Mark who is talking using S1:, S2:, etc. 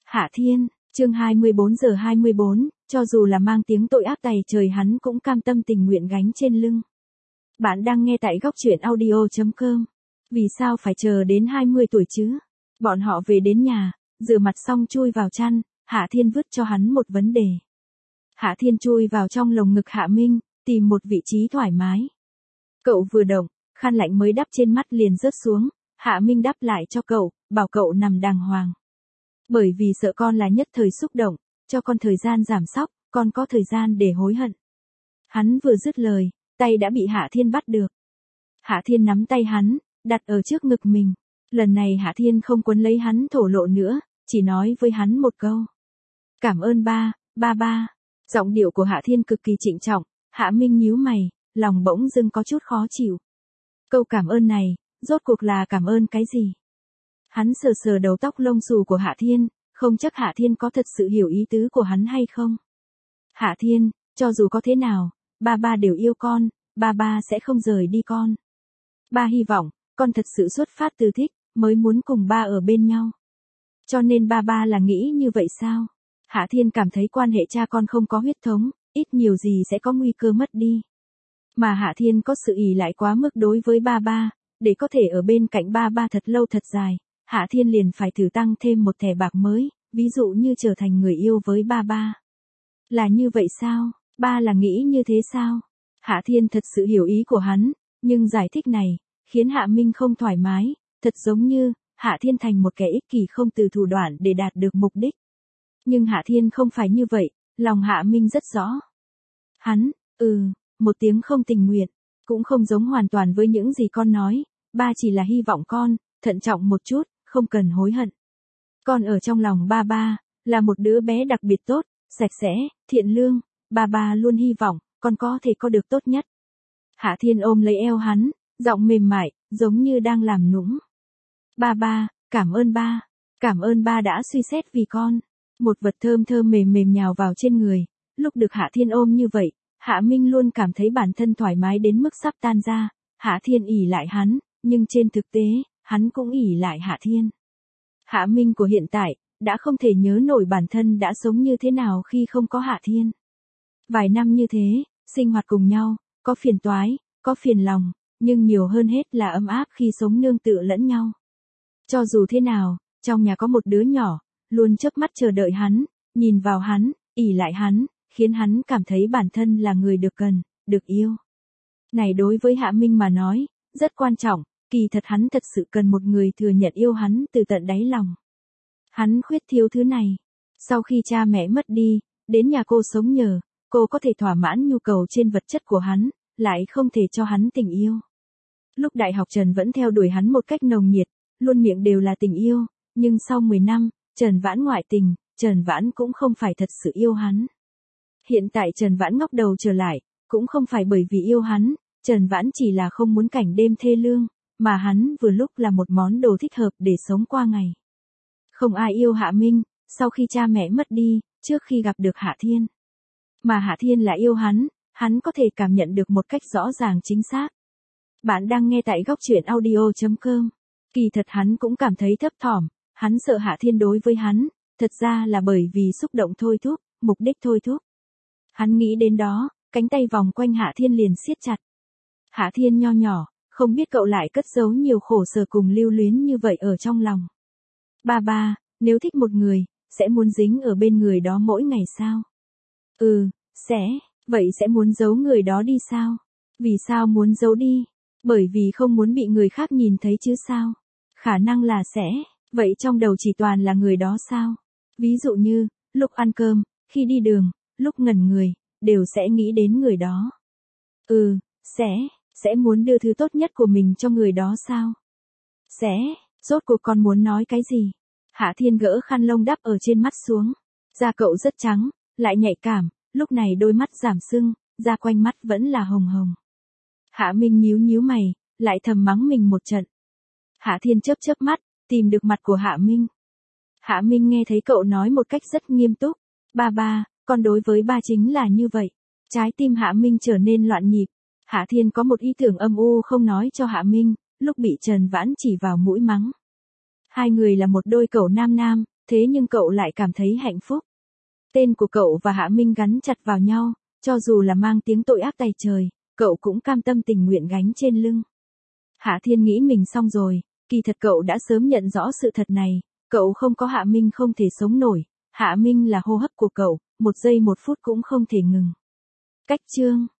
S1: Hạ Thiên, chương 24:24, cho dù là mang tiếng tội ác tày trời hắn cũng cam tâm tình nguyện gánh trên lưng. Bạn đang nghe tại góc truyện audio.com. Vì sao phải chờ đến 20 tuổi chứ? Bọn họ về đến nhà, rửa mặt xong chui vào chăn, Hạ Thiên vứt cho hắn một vấn đề. Hạ Thiên chui vào trong lồng ngực Hạ Minh, tìm một vị trí thoải mái. Cậu vừa động, khăn lạnh mới đắp trên mắt liền rớt xuống, Hạ Minh đắp lại cho cậu, bảo cậu nằm đàng hoàng. Bởi vì sợ con là nhất thời xúc động, cho con thời gian giảm sóc, con có thời gian để hối hận. Hắn vừa dứt lời, tay đã bị Hạ Thiên bắt được. Hạ Thiên nắm tay hắn, đặt ở trước ngực mình. Lần này Hạ Thiên không quấn lấy hắn thổ lộ nữa, chỉ nói với hắn một câu. Cảm ơn ba. Giọng điệu của Hạ Thiên cực kỳ trịnh trọng, Hạ Minh nhíu mày, lòng bỗng dưng có chút khó chịu. Câu cảm ơn này, rốt cuộc là cảm ơn cái gì? Hắn sờ sờ đầu tóc lông xù của Hạ Thiên, không chắc Hạ Thiên có thật sự hiểu ý tứ của hắn hay không. Hạ Thiên, cho dù có thế nào, ba đều yêu con, ba sẽ không rời đi con. Ba hy vọng, con thật sự xuất phát từ thích, mới muốn cùng ba ở bên nhau. Cho nên ba là nghĩ như vậy sao? Hạ Thiên cảm thấy quan hệ cha con không có huyết thống, ít nhiều gì sẽ có nguy cơ mất đi. Mà Hạ Thiên có sự ỷ lại quá mức đối với ba, để có thể ở bên cạnh ba thật lâu thật dài, Hạ Thiên liền phải thử tăng thêm một thẻ bạc mới, ví dụ như trở thành người yêu với ba. Là như vậy sao? Ba là nghĩ như thế sao? Hạ Thiên thật sự hiểu ý của hắn, nhưng giải thích này, khiến Hạ Minh không thoải mái, thật giống như, Hạ Thiên thành một kẻ ích kỷ không từ thủ đoạn để đạt được mục đích. Nhưng Hạ Thiên không phải như vậy, lòng Hạ Minh rất rõ. Hắn, một tiếng không tình nguyện, cũng không giống hoàn toàn với những gì con nói, ba chỉ là hy vọng con, thận trọng một chút, không cần hối hận. Con ở trong lòng ba, là một đứa bé đặc biệt tốt, sạch sẽ, thiện lương, ba luôn hy vọng, con có thể có được tốt nhất. Hạ Thiên ôm lấy eo hắn, giọng mềm mại, giống như đang làm nũng. Ba, cảm ơn ba đã suy xét vì con. Một vật thơm thơm mềm mềm nhào vào trên người, lúc được Hạ Thiên ôm như vậy, Hạ Minh luôn cảm thấy bản thân thoải mái đến mức sắp tan ra. Hạ Thiên ỷ lại hắn, nhưng trên thực tế, hắn cũng ỷ lại Hạ Thiên. Hạ Minh của hiện tại, đã không thể nhớ nổi bản thân đã sống như thế nào khi không có Hạ Thiên. Vài năm như thế, sinh hoạt cùng nhau, có phiền toái, có phiền lòng, nhưng nhiều hơn hết là ấm áp khi sống nương tựa lẫn nhau. Cho dù thế nào, trong nhà có một đứa nhỏ, luôn chớp mắt chờ đợi hắn, nhìn vào hắn, ỷ lại hắn, khiến hắn cảm thấy bản thân là người được cần, được yêu. Này đối với Hạ Minh mà nói, rất quan trọng, kỳ thật hắn thật sự cần một người thừa nhận yêu hắn từ tận đáy lòng. Hắn khuyết thiếu thứ này. Sau khi cha mẹ mất đi, đến nhà cô sống nhờ, cô có thể thỏa mãn nhu cầu trên vật chất của hắn, lại không thể cho hắn tình yêu. Lúc đại học Trần vẫn theo đuổi hắn một cách nồng nhiệt, luôn miệng đều là tình yêu, nhưng sau 10 năm, Trần Vãn ngoại tình, Trần Vãn cũng không phải thật sự yêu hắn. Hiện tại Trần Vãn ngóc đầu trở lại, cũng không phải bởi vì yêu hắn, Trần Vãn chỉ là không muốn cảnh đêm thê lương, mà hắn vừa lúc là một món đồ thích hợp để sống qua ngày. Không ai yêu Hạ Minh, sau khi cha mẹ mất đi, trước khi gặp được Hạ Thiên. Mà Hạ Thiên là yêu hắn có thể cảm nhận được một cách rõ ràng chính xác. Bạn đang nghe tại góc truyện audio.com. Kỳ thật hắn cũng cảm thấy thấp thỏm, hắn sợ Hạ Thiên đối với hắn, thật ra là bởi vì xúc động thôi thúc, mục đích thôi thúc. Hắn nghĩ đến đó, cánh tay vòng quanh Hạ Thiên liền siết chặt. Hạ Thiên nho nhỏ, không biết cậu lại cất giấu nhiều khổ sở cùng lưu luyến như vậy ở trong lòng. Ba, nếu thích một người, sẽ muốn dính ở bên người đó mỗi ngày sao? Sẽ, vậy sẽ muốn giấu người đó đi sao? Vì sao muốn giấu đi? Bởi vì không muốn bị người khác nhìn thấy chứ sao? Khả năng là sẽ, vậy trong đầu chỉ toàn là người đó sao? Ví dụ như, lúc ăn cơm, khi đi đường, lúc ngẩn người, đều sẽ nghĩ đến người đó. Sẽ muốn đưa thứ tốt nhất của mình cho người đó sao? Sẽ, rốt cuộc con muốn nói cái gì? Hạ Thiên gỡ khăn lông đắp ở trên mắt xuống. Da cậu rất trắng, lại nhạy cảm, lúc này đôi mắt giảm sưng, da quanh mắt vẫn là hồng hồng. Hạ Minh nhíu mày, lại thầm mắng mình một trận. Hạ Thiên chớp mắt, tìm được mặt của Hạ Minh. Hạ Minh nghe thấy cậu nói một cách rất nghiêm túc. Ba, con đối với ba chính là như vậy. Trái tim Hạ Minh trở nên loạn nhịp. Hạ Thiên có một ý tưởng âm u không nói cho Hạ Minh, lúc bị Trần Vãn chỉ vào mũi mắng. Hai người là một đôi cẩu nam, Thế nhưng cậu lại cảm thấy hạnh phúc. Tên của cậu và Hạ Minh gắn chặt vào nhau, cho dù là mang tiếng tội ác tày trời, cậu cũng cam tâm tình nguyện gánh trên lưng. Hạ Thiên nghĩ mình xong rồi, kỳ thật cậu đã sớm nhận rõ sự thật này, cậu không có Hạ Minh không thể sống nổi, Hạ Minh là hô hấp của cậu, 1 giây 1 phút cũng không thể ngừng. Cách chương